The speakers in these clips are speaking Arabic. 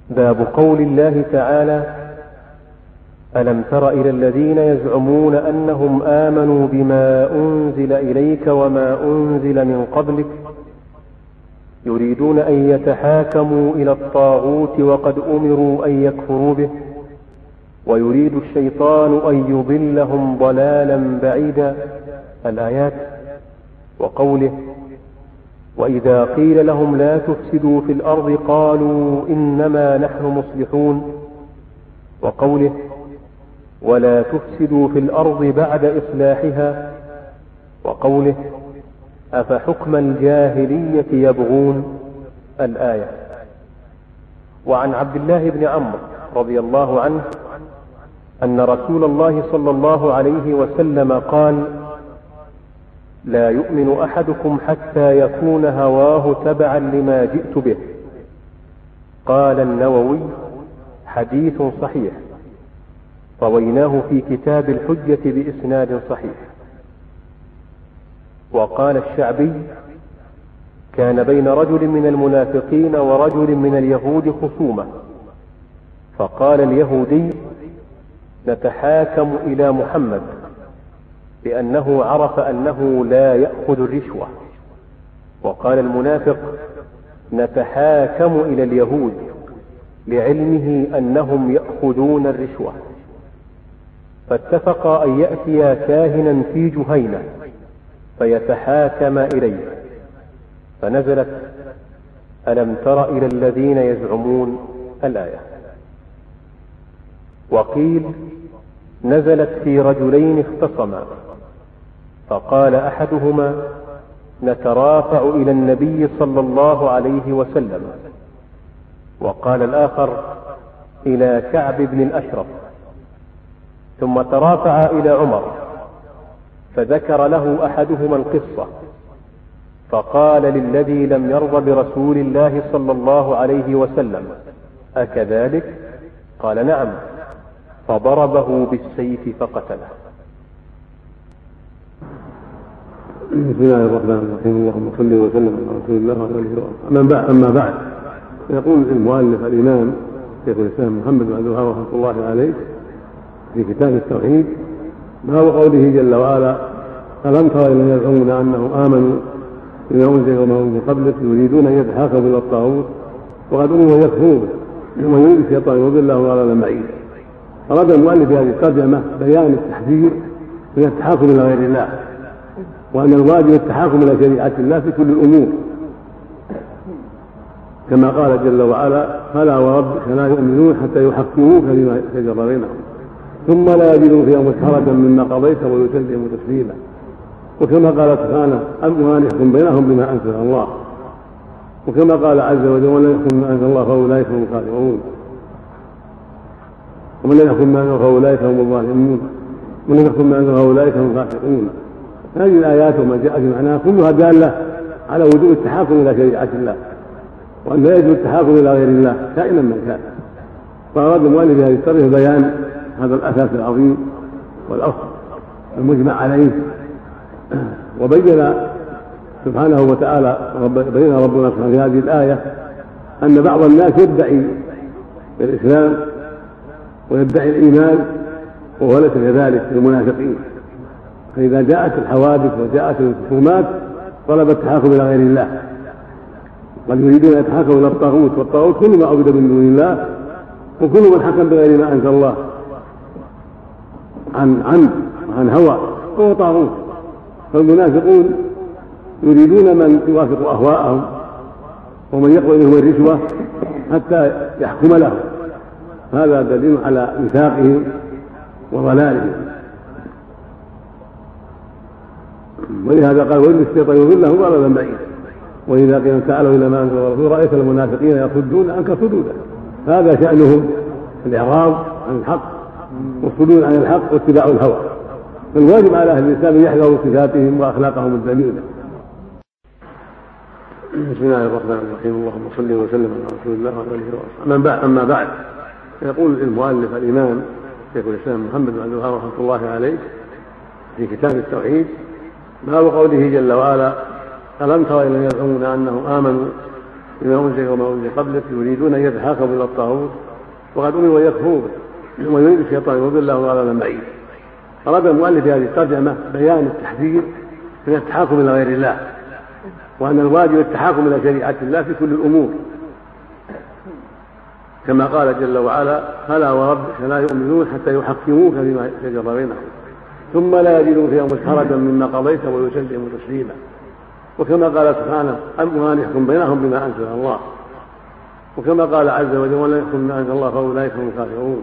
باب قول الله تعالى: ألم تر إلى الذين يزعمون أنهم آمنوا بما أنزل إليك وما أنزل من قبلك يريدون أن يتحاكموا إلى الطاغوت وقد أمروا أن يكفروا به ويريد الشيطان أن يضلهم ضلالا بعيدا. الآيات. وقوله: وإذا قيل لهم لا تفسدوا في الأرض قالوا إنما نحن مصلحون. وقوله: ولا تفسدوا في الأرض بعد إصلاحها. وقوله: أفحكم الجاهلية يبغون. الآية. وعن عبد الله بن عمرو رضي الله عنه أن رسول الله صلى الله عليه وسلم قال: لا يؤمن أحدكم حتى يكون هواه تبعا لما جئت به. قال النووي: حديث صحيح، رويناه في كتاب الحجة بإسناد صحيح. وقال الشعبي: كان بين رجل من المنافقين ورجل من اليهود خصومة، فقال اليهودي: نتحاكم إلى محمد، لأنه عرف أنه لا يأخذ الرشوة. وقال المنافق: نتحاكم إلى اليهود، لعلمه أنهم يأخذون الرشوة. فاتفقا أن يأتيا كاهنا في جهينة فيتحاكم إليه، فنزلت: ألم تر إلى الذين يزعمون. الآية. وقيل: نزلت في رجلين اختصما، فقال أحدهما: نترافع إلى النبي صلى الله عليه وسلم، وقال الآخر: إلى كعب بن الأشرف. ثم ترافع إلى عمر، فذكر له أحدهما القصة، فقال للذي لم يرض برسول الله صلى الله عليه وسلم: أكذلك؟ قال: نعم. فضربه بالسيف فقتله. بسم الله الرحمن الرحيم. اللهم صل وسلم على رسول الله وعلى اله وصحبه. أما بعد، يقول المؤلف الإمام شيخ الإسلام محمد بن عبد الوهاب رحمه الله عليه في كتاب التوحيد: باب قوله جل وعلا: ألم تر الذين يزعمون أنهم آمنوا بما أنزل وما أنزل من قبلك يريدون أن يتحاكموا إلى الطاغوت وقد أمروا أن يكفروا به ويريد الشيطان أن يضلهم ضلالا بعيدا. أراد المؤلف في هذه الترجمة بيان التحذير من التحاكم إلى غير الله، وأن الواجب التحاكم إلى شريعة الله في كل الأمور، كما قال جل وعلا: فلا وربك لا يؤمنون حتى يحكموك فيما شجر بينهم ثم لا يجدوا في أنفسهم حرجا مما قضيت ويسلموا تسليما. وكما قال سبحانه: أن يحكم بينهم بما أنزل الله. وكما قال عز وجل: ومن يحكم بما أنزل الله فأولئك هم الخاسرون، ومن يحكم بما أنزل الله فأولئك هم الظالمون، ومن يحكم بما أنزل الله فأولئك هم الفاسقون. هذه الآيات وما جاء في معناها كلها دالة على وجوب التحاكم إلى شريعة الله، وأن لا يجوز التحاكم إلى غير الله كائنا من كان. فأراد المؤلف في هذه الترجمة بيان هذا الأساس العظيم والأصل المجمع عليه. وبين سبحانه وتعالى بين ربنا سبحانه في هذه الآية أن بعض الناس يدعي الإسلام ويدعي الإيمان وهو ليس كذلك المنافقين. فإذا جاءت الحوادث وجاءت الخصومات طلب التحاكم إلى غير الله، بل يريدون أن يتحاكموا إلى الطاغوت، والطاغوت كل ما عبد من دون الله وكل من حكم بغير ما أنزل الله عن هوى هو طاغوت. فالمنافقون يريدون من يوافق أهواءهم ومن يقبل منهم الرشوة حتى يحكم لهم. هذا دليل على نفاقهم وضلالهم. ولهذا قال: وإن الشيطان يضلهم ضلالا بعيدا. وإذا قيل تعالوا إلى ما أنزل الرسول رأيت المنافقين يصدون عنك صدودا. هذا شأنهم الإعراض عن الحق والصدود عن الحق واتباع الهوى. فالواجب على أهل الإسلام أن يحذروا صفاتهم وأخلاقهم الذميمة. بسم الله الرحمن الرحيم. اللهم صل وسلم على رسول الله وعلى اله وصحبه. أما بعد، يقول المؤلف الإمام شيخ الإسلام محمد بن عبد الوهاب رحمه الله عليه في كتاب التوحيد: باب قوله جل وعلا: ألم تر إلى الذين يزعمون أنهم آمنوا بما أنزل وما أنزل قبلك يريدون أن يتحاكموا إلى الطاغوت وقد أمروا أن يكفروا ويريد الشيطان يضلهم ضلالا بعيدا. أراد المؤلف في هذه الترجمة بيان التحذير من التحاكم إلى غير الله، وأن الواجب التحاكم إلى شريعة الله في كل الأمور، كما قال جل وعلا: فلا وربك لا يؤمنون حتى يحكموك فيما شجر بينهم ثم لا يجدوا في أنفسهم حرجا مما قضيت ويسلموا تسليما. وكما قال سبحانه: أمر أن يحكم بينهم بما أنزل الله. وكما قال عز وجل: ومن لم يحكم بما أنزل الله فأولئك هم الكافرون،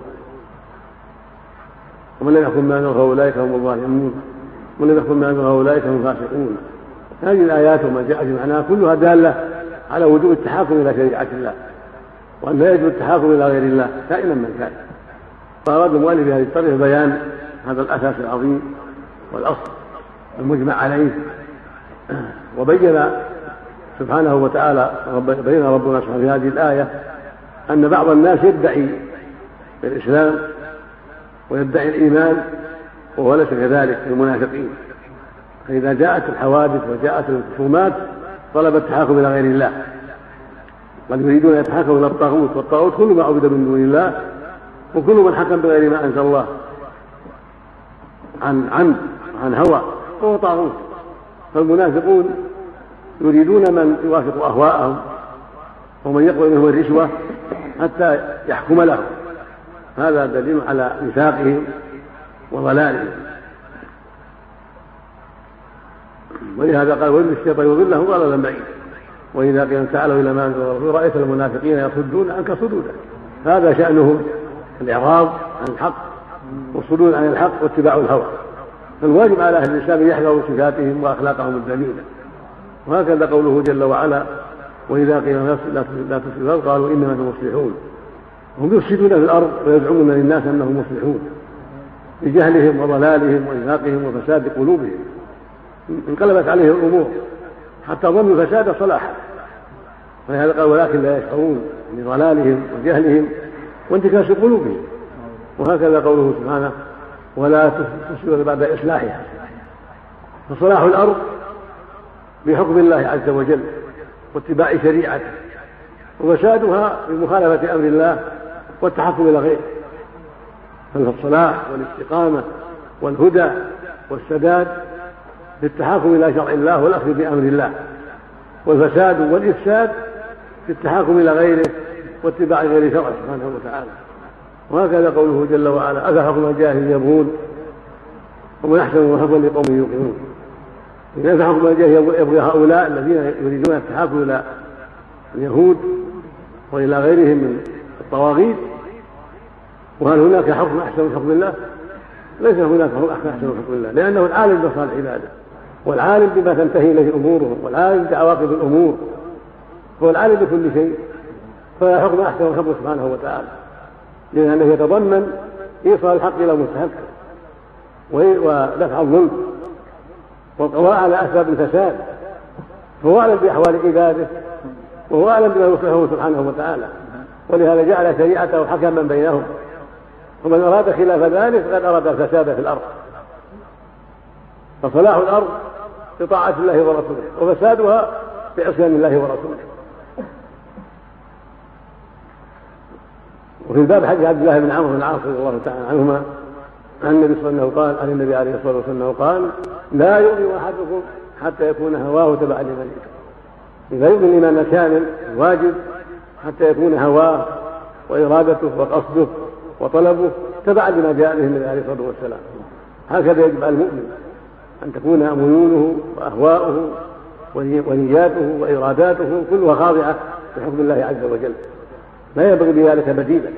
ومن لم يحكم بما أنزل الله فأولئك هم الظالمون، ومن لم يحكم بما أنزل الله فأولئك هم الفاسقون. هذه الآيات وما جاء في معناها كلها دالة على وجوب التحاكم إلى شريعة الله، وأن لا يجوز التحاكم إلى غير الله كائنا من كان. فأراد المؤلف بهذه الطريقة بيان هذا الأساس العظيم والأصل المجمع عليه. وبين سبحانه وتعالى بين ربنا سبحانه في هذه الآية أن بعض الناس يدعي الإسلام ويدعي الإيمان وهو ليس كذلك في المنافقين، فإذا جاءت الحوادث وجاءت الخصومات طلب التحاكم إلى غير الله، بل يريدون أن يتحاكموا إلى الطاغوت، والطاغوت كل ما عبد من دون الله وكل من حكم بغير ما أنزل الله عن عمد وعن هوى هو طاغوت. فالمنافقون يريدون من يوافق أهواءهم ومن يقبل منهم الرشوة حتى يحكم لهم. هذا دليل على نفاقهم وضلالهم. ولهذا قال: وإن الشيطان يضلهم ضلالا بعيدا. وإذا قيل تعالوا إلى ما أنزل الله رأيت المنافقين يصدون عنك صدودا. هذا شأنهم الإعراض عن الحق والصدود عن الحق واتباع الهوى. فالواجب على أهل الإسلام أن يحذروا صفاتهم وأخلاقهم الذميمة. وهكذا قوله جل وعلا: وإذا قيل لا تفسدوا في الأرض قالوا إنما نحن مصلحون. هم يفسدون في الأرض ويزعمون للناس أنهم مصلحون بجهلهم وضلالهم ونفاقهم وفساد قلوبهم. انقلبت عليهم الأمور حتى ظنوا فساد صلاحا، ولهذا قال: ولكن لا يشعرون بضلالهم وجهلهم وانتكاس قلوبهم. وهكذا قوله سبحانه: ولا تفسدوا بعد إصلاحها. فصلاح الأرض بحكم الله عز وجل واتباع شريعته، وفسادها بمخالفة أمر الله والتحكم إلى غيره. فالصلاح والاستقامة والهدى والسداد بالتحاكم إلى شرع الله والأخذ بأمر الله، والفساد والإفساد بالتحاكم إلى غيره واتباع غير شرعه سبحانه وتعالى. وهكذا قوله جل وعلا: أفحكم الجاهل يبغون ومن أحسن حكما لقوم يوقنون. إذا فحكم الجاهل يبغي هؤلاء الذين يريدون التحاكم إلى اليهود وإلى غيرهم من الطواغيت. وهل هناك حكم أحسن من حكم الله؟ ليس هناك حكم أحسن من حكم الله، لأنه العالم بصالح العبادة، والعالم بما تنتهي إليه أمورهم، والعالم بعواقب الأمور، هو العالم بكل شيء. فلا حكم أحسن من حكمه سبحانه وتعالى، لأنه يتضمن إيصال الحق إلى مستحقه ودفع الظلم والقضاء على أسباب الفساد. فهو أعلم بأحوال عباده وهو أعلم بما يصلحه سبحانه وتعالى، ولهذا جعل شريعته حكما بينهم. ومن أراد خلاف ذلك فقد أراد الفساد في الأرض. فصلاح الأرض بطاعة الله ورسوله، وفسادها بعصيان الله ورسوله. وفي الباب حديث عبد الله بن عمرو بن العاص رضي الله تعالى عنهما عن النبي صلى الله عليه وسلم قال: عن النبي عليه الصلاة والسلام قال: لا يؤمن أحدكم حتى يكون هواه تبعا لما جئت. إذا يؤمن الإيمان كامل واجب حتى يكون هواه وإرادته وقصده وطلبه تبعا لما جاء به النبي عليه الصلاة والسلام. هكذا يجب على المؤمن أن تكون ميوله وأهواؤه ونياته وإراداته كلها خاضعة لحكم الله عز وجل، لا ينبغي بذلك بديلا.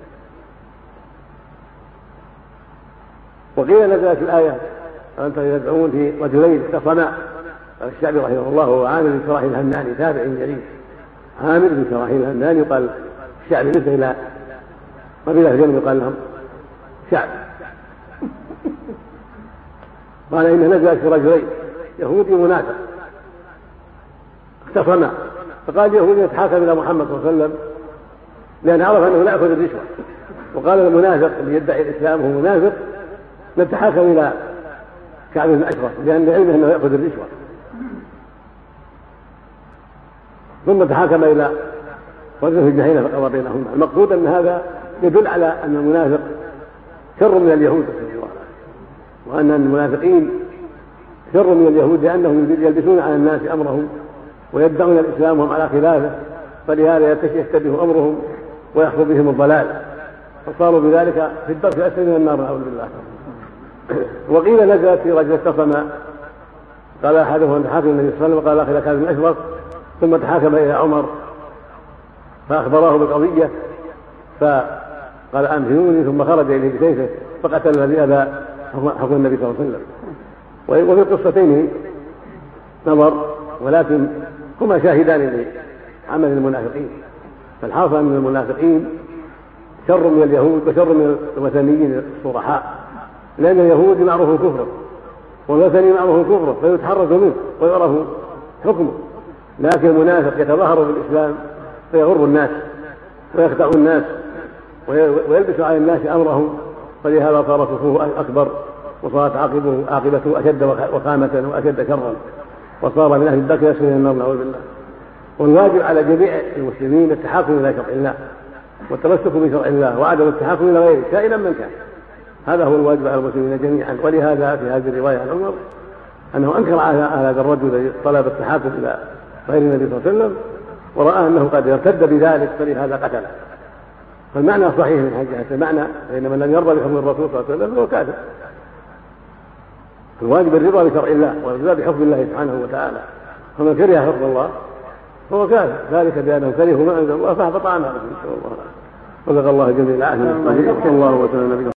وقيل نزلت الآية: أنت يدعون في رجلين اختصما. الشعبي رحمه الله هو عامر بن شراحيل الهمداني تابع جليل. عامر بن شراحيل الهمداني يقال الشعبي نسبة إلى قبيلة الجنة يقال لهم شعب. قال: إن نزلت في رجلين يهودي ومنافق اختصما، فقال اليهودي يتحاكم إلى محمد صلى الله عليه وسلم لأن عرف أنه لا يأخذ الرشوة، وقال المنافق اللي يدعي الإسلام هو منافق نتحاكم إلى كعب بن أشرف لأن علمه أنه يأخذ الرشوة. ثم تحاكم إلى رجل في الجحيم فقضى بينهما. المقصود أن هذا يدل على أن المنافق شر من اليهود، وأن المنافقين شر من اليهود لأنهم يلبسون على الناس أمرهم ويدعون الإسلام وهم على خلافه، فلهذا يشتبه أمرهم ويحصل بهم الضلال، فصاروا بذلك في الدرك الأسفل من النار نعوذ بالله. وقيل نزلت في رجل اختصم، قال أحدهم تحاكم النبي صلى الله عليه وسلم وقال الآخر كان الأشرف، ثم تحاكم إلى عمر فأخبراه بالقضية فقال أمهنوني، ثم خرج إليه بسيفه فقتل الذي أبى حكم النبي صلى الله عليه وسلم. وفي القصتين نظر، ولكن هما شاهدان لعمل المنافقين. فالحاصل أن المنافقين شر من اليهود وشر من الوثنيين الصرحاء، لأن اليهود معروف كفره والوثني معروف كفره فيتحرز منه ويعرف حكمه، لكن المنافق يتظاهر بالإسلام فيغر الناس ويخدع الناس ويلبس على الناس أمرهم، فلهذا صار كفره أكبر وصارت عاقبته أشد وخامة وأشد شرا، وصار من أهل الدرك الأسفل من النار نعوذ بالله. والواجب على جميع المسلمين التحاكم إلى شرع الله والتمسك بشرع الله وعدم التحاكم إلى غيره كائنا من كان. هذا هو الواجب على المسلمين جميعا. ولهذا في هذه الرواية عن عمر أنه أنكر على هذا الرجل الذي طلب التحاكم إلى غير النبي صلى الله عليه وسلم ورأى أنه قد ارتد بذلك فلهذا قتله. فالمعنى صحيح من هذه المعنى، فإن من لم يرضى بحكم الرسول صلى الله عليه وسلم فهو كافر. الواجب الرضا بشرع الله والرضا بحكم الله سبحانه وتعالى، فمن كره حكم الله فهو كافر، ذلك بأنهم كرهوا ما أنزل الله فأحبط أعمالهم. نسأل الله العافية. وفق الله جميع العافية. صلى الله وسلم.